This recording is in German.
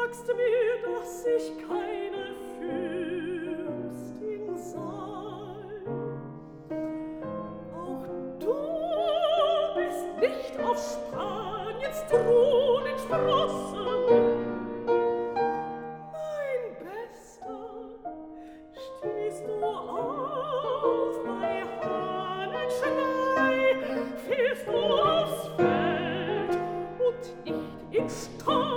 sagst mir, dass ich keine Fürstin sei. Auch du bist nicht auf Spaniens Thron entsprossen. Mein Bester, stehst du auf bei Hahnenschrei, fährst du aufs Feld und nicht im Stall.